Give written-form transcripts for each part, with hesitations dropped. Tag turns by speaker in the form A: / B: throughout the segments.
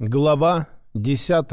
A: Глава 10.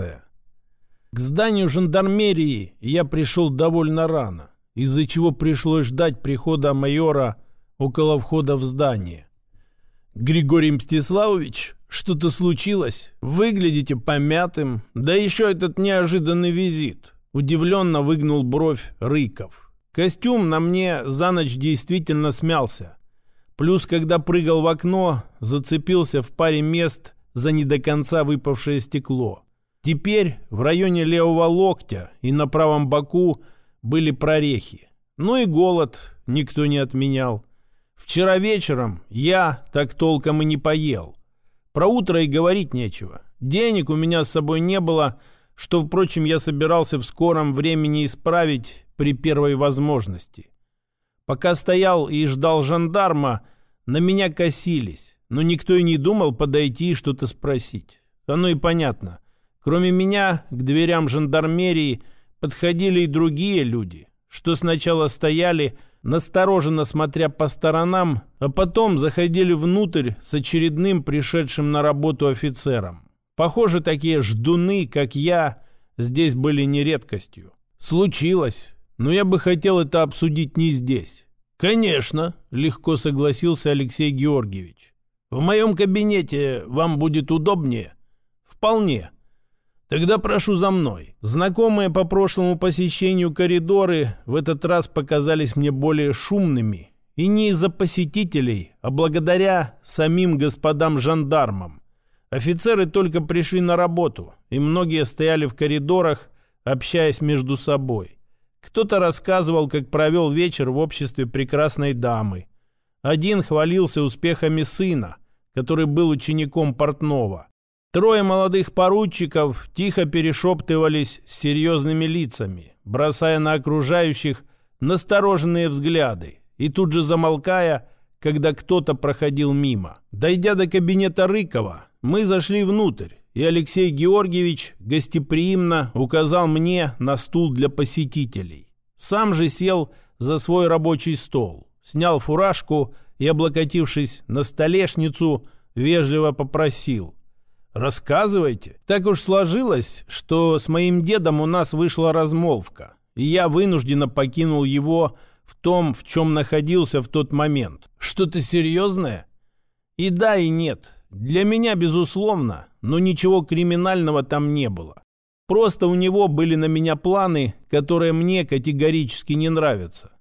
A: К зданию жандармерии я пришел довольно рано, из-за чего пришлось ждать прихода майора около входа в здание. «Григорий Мстиславович, что-то случилось? Выглядите помятым. Да еще этот неожиданный визит!» Удивленно выгнул бровь Рыков. Костюм на мне за ночь действительно смялся. Плюс, когда прыгал в окно, зацепился в паре мест за не до конца выпавшее стекло. Теперь в районе левого локтя и на правом боку были прорехи. Ну и голод никто не отменял. Вчера вечером я так толком и не поел. Про утро и говорить нечего. Денег у меня с собой не было, что, впрочем, я собирался в скором времени исправить при первой возможности. Пока стоял и ждал жандарма, на меня косились, но никто и не думал подойти и что-то спросить. Оно и понятно. Кроме меня, к дверям жандармерии подходили и другие люди, что сначала стояли, настороженно смотря по сторонам, а потом заходили внутрь с очередным пришедшим на работу офицером. Похоже, такие ждуны, как я, здесь были не редкостью. Случилось, но я бы хотел это обсудить не здесь. «Конечно», — легко согласился Алексей Георгиевич. «В моем кабинете вам будет удобнее?» «Вполне. Тогда прошу за мной». Знакомые по прошлому посещению коридоры в этот раз показались мне более шумными. И не из-за посетителей, а благодаря самим господам жандармам. Офицеры только пришли на работу, и многие стояли в коридорах, общаясь между собой. Кто-то рассказывал, как провел вечер в обществе прекрасной дамы. Один хвалился успехами сына, который был учеником портного. Трое молодых поручиков тихо перешептывались с серьезными лицами, бросая на окружающих настороженные взгляды и тут же замолкая, когда кто-то проходил мимо. Дойдя до кабинета Рыкова, мы зашли внутрь, и Алексей Георгиевич гостеприимно указал мне на стул для посетителей. Сам же сел за свой рабочий стол, снял фуражку и, облокотившись на столешницу, вежливо попросил: «Рассказывайте. Так уж сложилось, что с моим дедом у нас вышла размолвка, и я вынужденно покинул его в том, в чем находился в тот момент. Что-то серьезное?» «И да, и нет. Для меня, безусловно, но ничего криминального там не было. Просто у него были на меня планы, которые мне категорически не нравятся».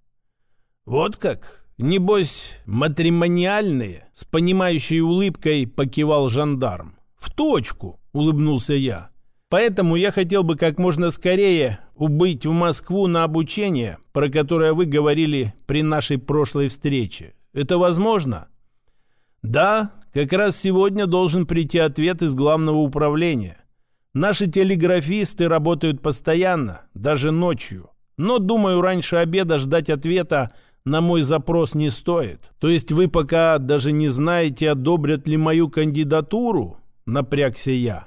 A: «Вот как? Небось, матримониальные?» С понимающей улыбкой покивал жандарм. «В точку», — улыбнулся я. «Поэтому я хотел бы как можно скорее убыть в Москву на обучение, про которое вы говорили при нашей прошлой встрече. Это возможно?» «Да, как раз сегодня должен прийти ответ из главного управления. Наши телеграфисты работают постоянно, даже ночью. Но, думаю, раньше обеда ждать ответа на мой запрос не стоит. То есть вы пока даже не знаете, одобрят ли мою кандидатуру?» — напрягся я.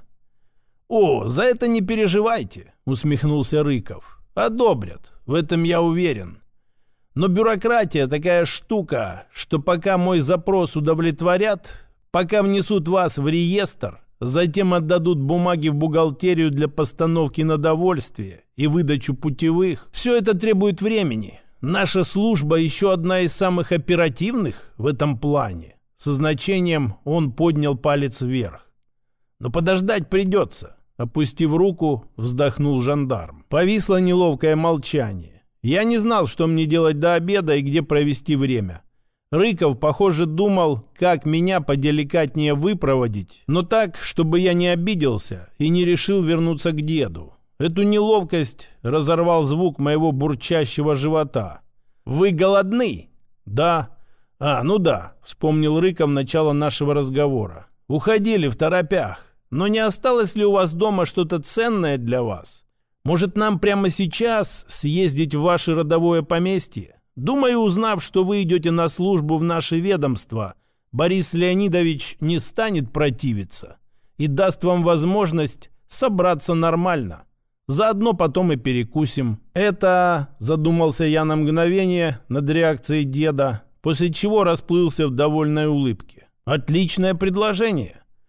A: «О, за это не переживайте», — усмехнулся Рыков. «Одобрят, в этом я уверен. Но бюрократия такая штука, что пока мой запрос удовлетворят, пока внесут вас в реестр, затем отдадут бумаги в бухгалтерию для постановки на довольствие и выдачу путевых, все это требует времени. Наша служба еще одна из самых оперативных в этом плане». Со значением он поднял палец вверх. «Но подождать придется», — опустив руку, вздохнул жандарм. Повисло неловкое молчание. Я не знал, что мне делать до обеда и где провести время. Рыков, похоже, думал, как меня поделикатнее выпроводить, но так, чтобы я не обиделся и не решил вернуться к деду. Эту неловкость разорвал звук моего бурчащего живота. «Вы голодны?» «Да». «Ну да», — вспомнил Рыков начало нашего разговора. «Уходили в торопях. Но не осталось ли у вас дома что-то ценное для вас? Может, нам прямо сейчас съездить в ваше родовое поместье? Думаю, узнав, что вы идете на службу в наше ведомство, Борис Леонидович не станет противиться и даст вам возможность собраться нормально. Заодно потом и перекусим». «Это...» — задумался я на мгновение над реакцией деда, после чего расплылся в довольной улыбке. «Отличное предложение.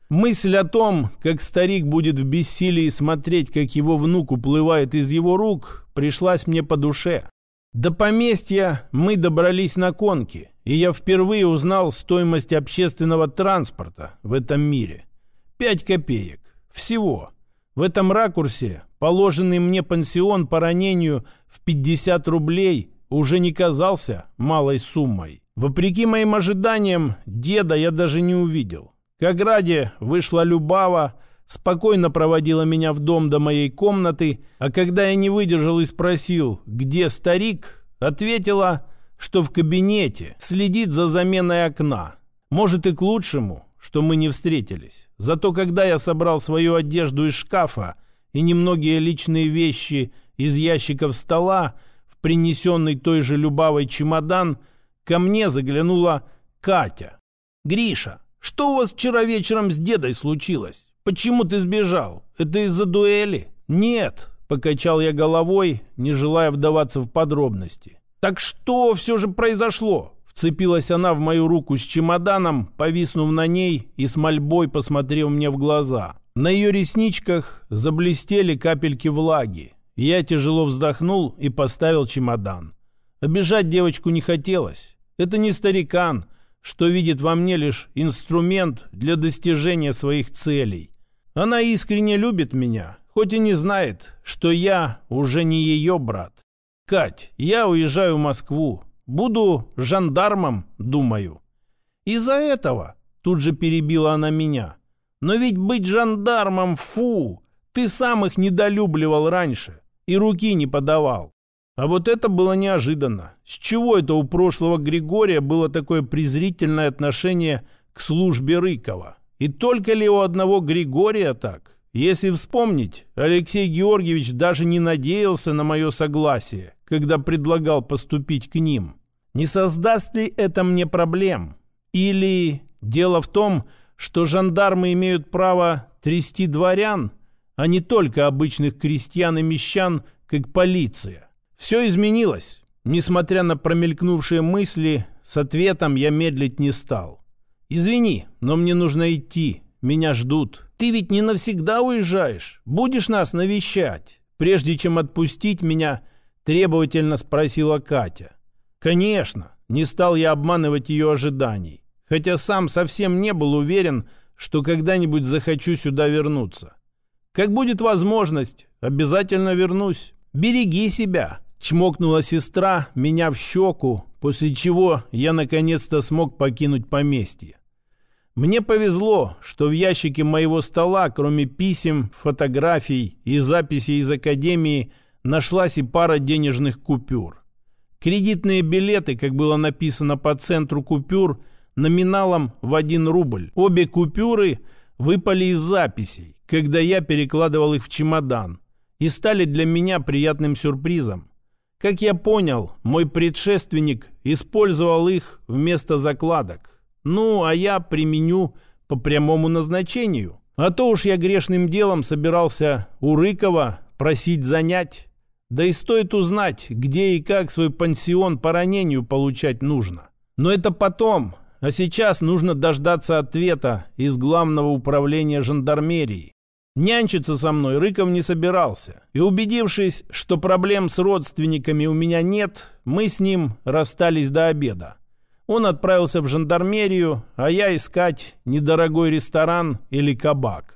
A: Мысль о том, как старик будет в бессилии смотреть, как его внук уплывает из его рук, пришлась мне по душе. До поместья мы добрались на конке, и я впервые узнал стоимость общественного транспорта в этом мире. 5 копеек. Всего. В этом ракурсе положенный мне пансион по ранению в 50 рублей уже не казался малой суммой. Вопреки моим ожиданиям, деда я даже не увидел. К ограде вышла Любава, спокойно проводила меня в дом до моей комнаты, а когда я не выдержал и спросил, где старик, ответила, что в кабинете следит за заменой окна. Может, и к лучшему, что мы не встретились. Зато когда я собрал свою одежду из шкафа и немногие личные вещи из ящиков стола в принесенный той же Любавой чемодан, ко мне заглянула Катя. «Гриша, что у вас вчера вечером с дедой случилось? Почему ты сбежал? Это из-за дуэли?» «Нет», — покачал я головой, не желая вдаваться в подробности. «Так что все же произошло?» Вцепилась она в мою руку с чемоданом, повиснув на ней и с мольбой посмотрев мне в глаза. На ее ресничках заблестели капельки влаги. Я тяжело вздохнул и поставил чемодан. Обижать девочку не хотелось. Это не старикан, что видит во мне лишь инструмент для достижения своих целей. Она искренне любит меня, хоть и не знает, что я уже не ее брат. «Кать, я уезжаю в Москву. Буду жандармом, думаю». «Из-за этого?» — тут же перебила она меня. «Но ведь быть жандармом, фу! Ты сам их недолюбливал раньше и руки не подавал». А вот это было неожиданно. С чего это у прошлого Григория было такое презрительное отношение к службе Рыкова? И только ли у одного Григория так? Если вспомнить, Алексей Георгиевич даже не надеялся на мое согласие, когда предлагал поступить к ним. Не создаст ли это мне проблем? Или дело в том, что жандармы имеют право трясти дворян, а не только обычных крестьян и мещан, как полиция? Все изменилось. Несмотря на промелькнувшие мысли, с ответом я медлить не стал. «Извини, но мне нужно идти. Меня ждут». «Ты ведь не навсегда уезжаешь. Будешь нас навещать?» Прежде чем отпустить меня, требовательно спросила Катя. «Конечно». Не стал я обманывать ее ожиданий. Хотя сам совсем не был уверен, что когда-нибудь захочу сюда вернуться. «Как будет возможность, обязательно вернусь. Береги себя». Чмокнула сестра меня в щеку, после чего я наконец-то смог покинуть поместье. Мне повезло, что в ящике моего стола, кроме писем, фотографий и записей из академии, нашлась и пара денежных купюр. Кредитные билеты, как было написано по центру купюр, номиналом в 1 рубль. Обе купюры выпали из записей, когда я перекладывал их в чемодан, и стали для меня приятным сюрпризом. Как я понял, мой предшественник использовал их вместо закладок. Ну, а я применю по прямому назначению. А то уж я грешным делом собирался у Рыкова просить занять. Да и стоит узнать, где и как свой пансион по ранению получать нужно. Но это потом. А сейчас нужно дождаться ответа из Главного управления жандармерии. Нянчиться со мной Рыков не собирался. И убедившись, что проблем с родственниками у меня нет, мы с ним расстались до обеда. Он отправился в жандармерию, а я искать недорогой ресторан или кабак.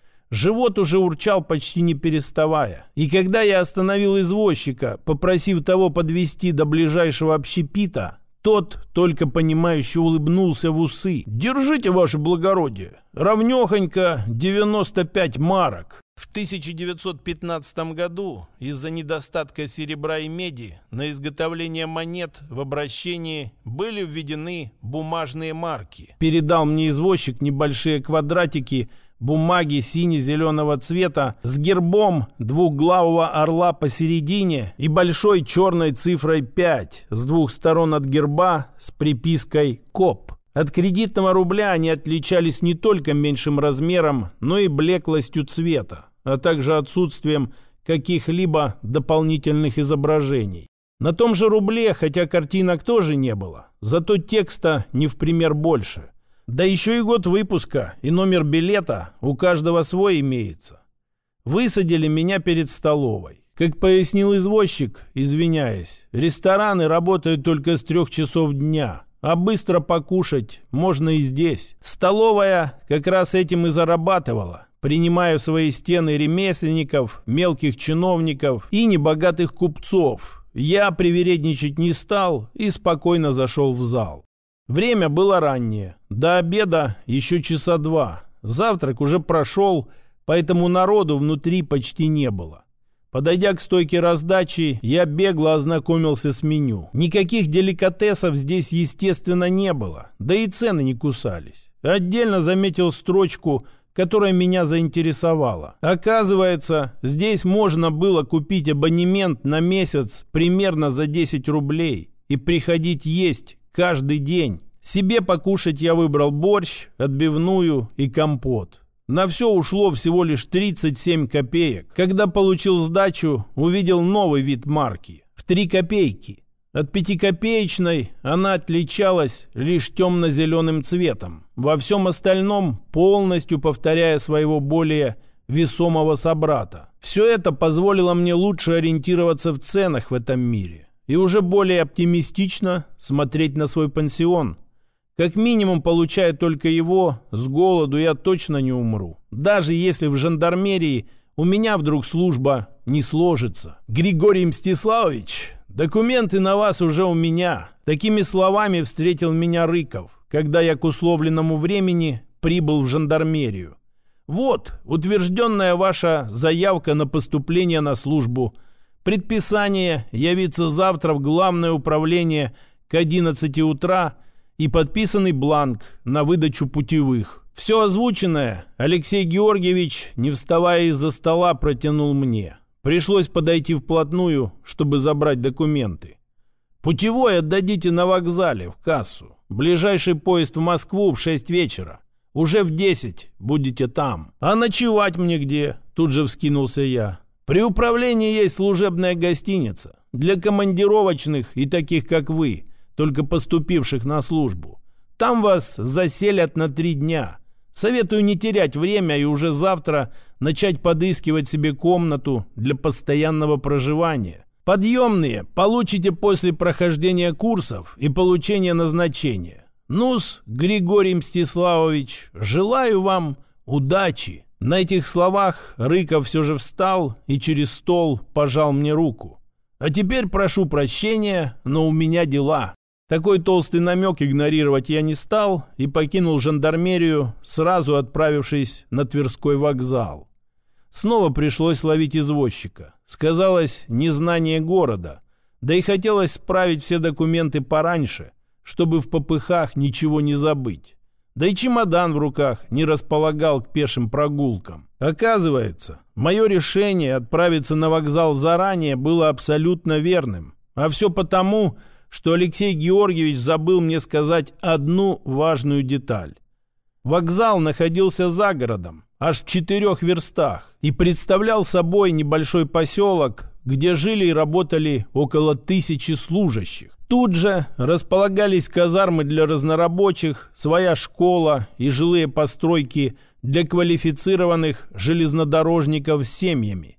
A: Живот уже урчал почти не переставая. И когда я остановил извозчика, попросив того подвезти до ближайшего общепита, тот только понимающе улыбнулся в усы. «Держите, ваше благородие, равнёхонько 95 марок». В 1915 году из-за недостатка серебра и меди на изготовление монет в обращении были введены бумажные марки. Передал мне извозчик небольшие квадратики бумаги сине-зеленого цвета с гербом двухглавого орла посередине и большой черной цифрой 5 с двух сторон от герба с припиской «КОП». От кредитного рубля они отличались не только меньшим размером, но и блеклостью цвета, а также отсутствием каких-либо дополнительных изображений. На том же рубле, хотя картинок тоже не было, зато текста не в пример больше. Да еще и год выпуска, и номер билета у каждого свой имеется. Высадили меня перед столовой. Как пояснил извозчик, извиняясь, рестораны работают только с 3 часов дня, а быстро покушать можно и здесь. Столовая как раз этим и зарабатывала, принимая в свои стены ремесленников, мелких чиновников и небогатых купцов. Я привередничать не стал и спокойно зашел в зал. Время было раннее, до обеда еще часа 2. Завтрак уже прошел, поэтому народу внутри почти не было. Подойдя к стойке раздачи, я бегло ознакомился с меню. Никаких деликатесов здесь, естественно, не было, да и цены не кусались. Отдельно заметил строчку, которая меня заинтересовала. Оказывается, здесь можно было купить абонемент на месяц примерно за 10 рублей и приходить есть каждый день. Себе покушать я выбрал борщ, отбивную и компот. На все ушло всего лишь 37 копеек. Когда получил сдачу, увидел новый вид марки в 3 копейки. От 5-копеечной она отличалась лишь темно-зеленым цветом. Во всем остальном полностью повторяя своего более весомого собрата. Все это позволило мне лучше ориентироваться в ценах в этом мире и уже более оптимистично смотреть на свой пансион. Как минимум, получая только его, с голоду я точно не умру. Даже если в жандармерии у меня вдруг служба не сложится. Григорий Мстиславович, документы на вас уже у меня. Такими словами встретил меня Рыков, когда я к условленному времени прибыл в жандармерию. Вот, утвержденная ваша заявка на поступление на службу. Предписание явиться завтра в главное управление к 11 утра и подписанный бланк на выдачу путевых. Все озвученное Алексей Георгиевич, не вставая из-за стола, протянул мне. Пришлось подойти вплотную, чтобы забрать документы. Путевой отдадите на вокзале, в кассу. Ближайший поезд в Москву в 6 вечера. Уже в 10 будете там. А ночевать мне где? Тут же вскинулся я. При управлении есть служебная гостиница для командировочных и таких, как вы, только поступивших на службу. Там вас заселят на 3 дня. Советую не терять время и уже завтра начать подыскивать себе комнату для постоянного проживания. Подъемные получите после прохождения курсов и получения назначения. Ну-с, Григорий Мстиславович, желаю вам удачи. На этих словах Рыков все же встал и через стол пожал мне руку. А теперь прошу прощения, но у меня дела. Такой толстый намек игнорировать я не стал и покинул жандармерию, сразу отправившись на Тверской вокзал. Снова пришлось ловить извозчика. Сказалось незнание города, да и хотелось справить все документы пораньше, чтобы в попыхах ничего не забыть. Да и чемодан в руках не располагал к пешим прогулкам. Оказывается, мое решение отправиться на вокзал заранее было абсолютно верным. А все потому, что Алексей Георгиевич забыл мне сказать одну важную деталь. Вокзал находился за городом, аж в 4 верстах, и представлял собой небольшой поселок, где жили и работали около 1000 служащих. Тут же располагались казармы для разнорабочих, своя школа и жилые постройки для квалифицированных железнодорожников с семьями.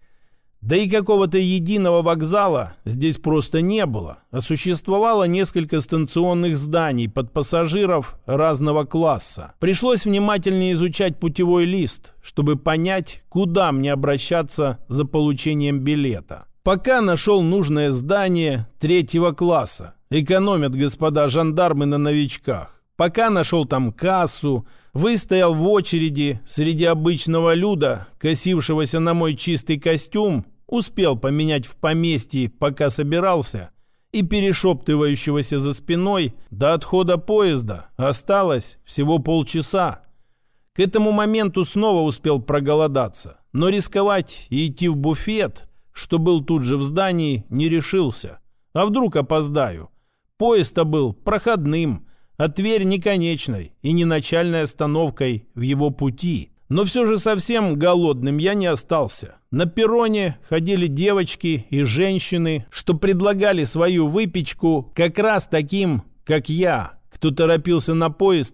A: Да и какого-то единого вокзала здесь просто не было, а существовало несколько станционных зданий под пассажиров разного класса. Пришлось внимательнее изучать путевой лист, чтобы понять, куда мне обращаться за получением билета. Пока нашел нужное здание 3-го класса. Экономят господа жандармы на новичках. Пока нашел там кассу, выстоял в очереди среди обычного люда, косившегося на мой чистый костюм, успел поменять в поместье, пока собирался, и перешептывающегося за спиной до отхода поезда осталось всего полчаса. К этому моменту снова успел проголодаться, но рисковать и идти в буфет, что был тут же в здании, не решился. А вдруг опоздаю? Поезд-то был проходным, а Тверь не конечной и не начальной остановкой в его пути. Но все же совсем голодным я не остался. На перроне ходили девочки и женщины, что предлагали свою выпечку как раз таким, как я, кто торопился на поезд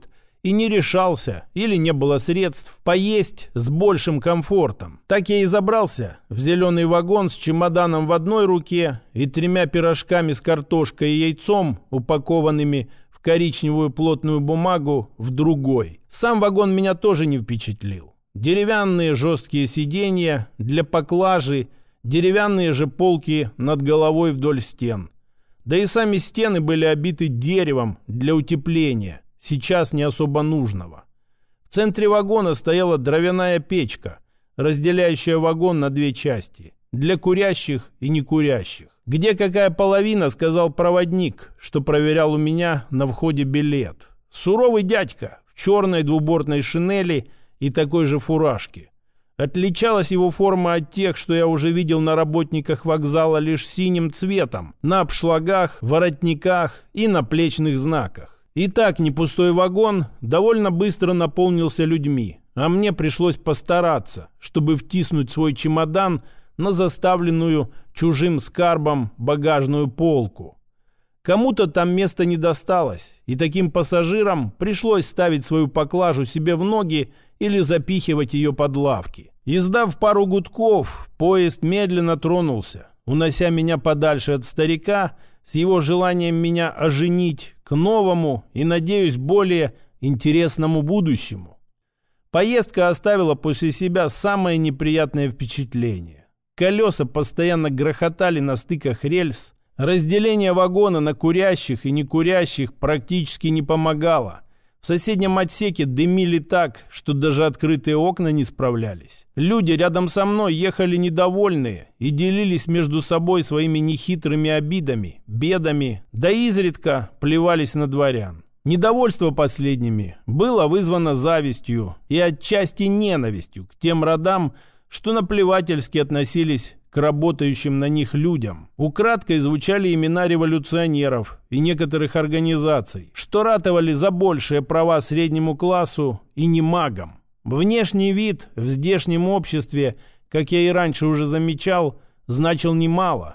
A: и не решался или не было средств поесть с большим комфортом. Так я и забрался в зеленый вагон с чемоданом в одной руке и 3 пирожками с картошкой и яйцом, упакованными в коричневую плотную бумагу, в другой. Сам вагон меня тоже не впечатлил. Деревянные жесткие сиденья для поклажи, деревянные же полки над головой вдоль стен. Да и сами стены были обиты деревом для утепления, сейчас не особо нужного. В центре вагона стояла дровяная печка, разделяющая вагон на 2 части, для курящих и некурящих. Где какая половина, сказал проводник, что проверял у меня на входе билет. Суровый дядька в черной двубортной шинели и такой же фуражке. Отличалась его форма от тех, что я уже видел на работниках вокзала, лишь синим цветом, на обшлагах, воротниках и наплечных знаках. И так непустой вагон довольно быстро наполнился людьми, а мне пришлось постараться, чтобы втиснуть свой чемодан на заставленную чужим скарбом багажную полку. Кому-то там места не досталось, и таким пассажирам пришлось ставить свою поклажу себе в ноги или запихивать ее под лавки. Издав пару гудков, поезд медленно тронулся, унося меня подальше от старика с его желанием меня оженить к новому и, надеюсь, более интересному будущему. Поездка оставила после себя самое неприятное впечатление. Колеса постоянно грохотали на стыках рельс, разделение вагона на курящих и некурящих практически не помогало. В соседнем отсеке дымили так, что даже открытые окна не справлялись. Люди рядом со мной ехали недовольные и делились между собой своими нехитрыми обидами, бедами, да изредка плевались на дворян. Недовольство последними было вызвано завистью и отчасти ненавистью к тем родам, что наплевательски относились к работающим на них людям. Украдкой звучали имена революционеров и некоторых организаций, что ратовали за большие права среднему классу и немагам. Внешний вид в здешнем обществе, как я и раньше уже замечал, значил немало.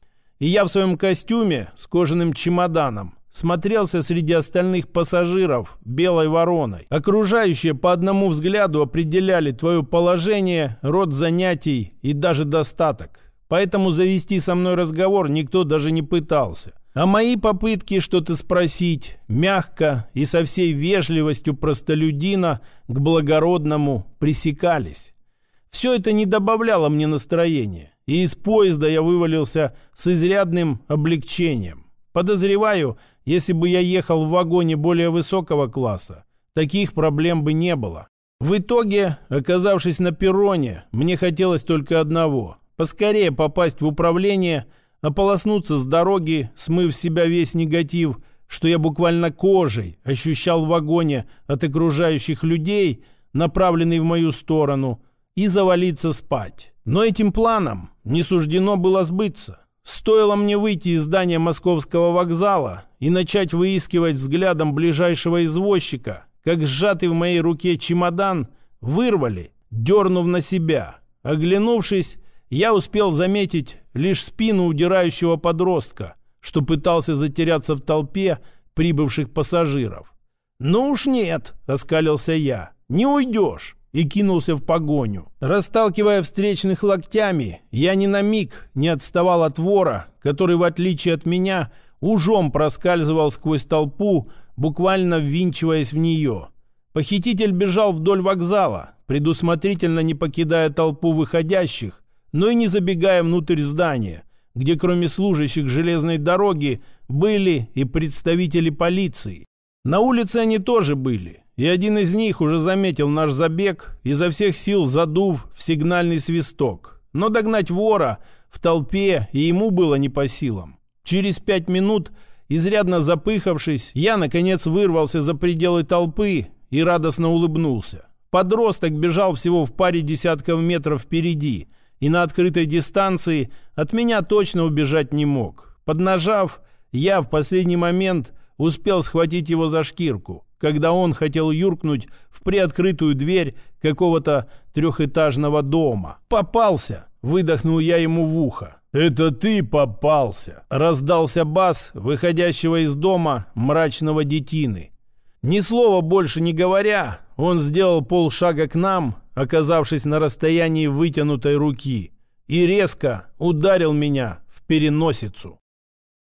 A: И я в своем костюме с кожаным чемоданом смотрелся среди остальных пассажиров белой вороной. Окружающие по одному взгляду определяли твое положение, род занятий и даже достаток. Поэтому завести со мной разговор никто даже не пытался. А мои попытки что-то спросить мягко и со всей вежливостью простолюдина к благородному пресекались. Все это не добавляло мне настроения, и из поезда я вывалился с изрядным облегчением. Подозреваю, если бы я ехал в вагоне более высокого класса, таких проблем бы не было. В итоге, оказавшись на перроне, мне хотелось только одного – поскорее попасть в управление, ополоснуться с дороги, смыв с себя весь негатив, что я буквально кожей ощущал в вагоне от окружающих людей, направленный в мою сторону, и завалиться спать. Но этим планом не суждено было сбыться. Стоило мне выйти из здания Московского вокзала и начать выискивать взглядом ближайшего извозчика, как сжатый в моей руке чемодан вырвали, дернув на себя. Оглянувшись, я успел заметить лишь спину удирающего подростка, что пытался затеряться в толпе прибывших пассажиров. «Ну уж нет», — оскалился я, — «не уйдешь». И кинулся в погоню. Расталкивая встречных локтями, я ни на миг не отставал от вора, который, в отличие от меня, ужом проскальзывал сквозь толпу, буквально ввинчиваясь в нее. Похититель бежал вдоль вокзала, предусмотрительно не покидая толпу выходящих, но и не забегая внутрь здания, где кроме служащих железной дороги были и представители полиции. На улице они тоже были. И один из них уже заметил наш забег, изо всех сил задув в сигнальный свисток. Но догнать вора в толпе и ему было не по силам. Через 5 минут, изрядно запыхавшись, я, наконец, вырвался за пределы толпы и радостно улыбнулся. Подросток бежал всего в паре десятков метров впереди, и на открытой дистанции от меня точно убежать не мог. Поднажав, я в последний момент успел схватить его за шкирку, когда он хотел юркнуть в приоткрытую дверь какого-то 3-этажного дома. «Попался!» — выдохнул я ему в ухо. «Это ты попался!» — раздался бас выходящего из дома мрачного детины. Ни слова больше не говоря, он сделал полшага к нам, оказавшись на расстоянии вытянутой руки, и резко ударил меня в переносицу.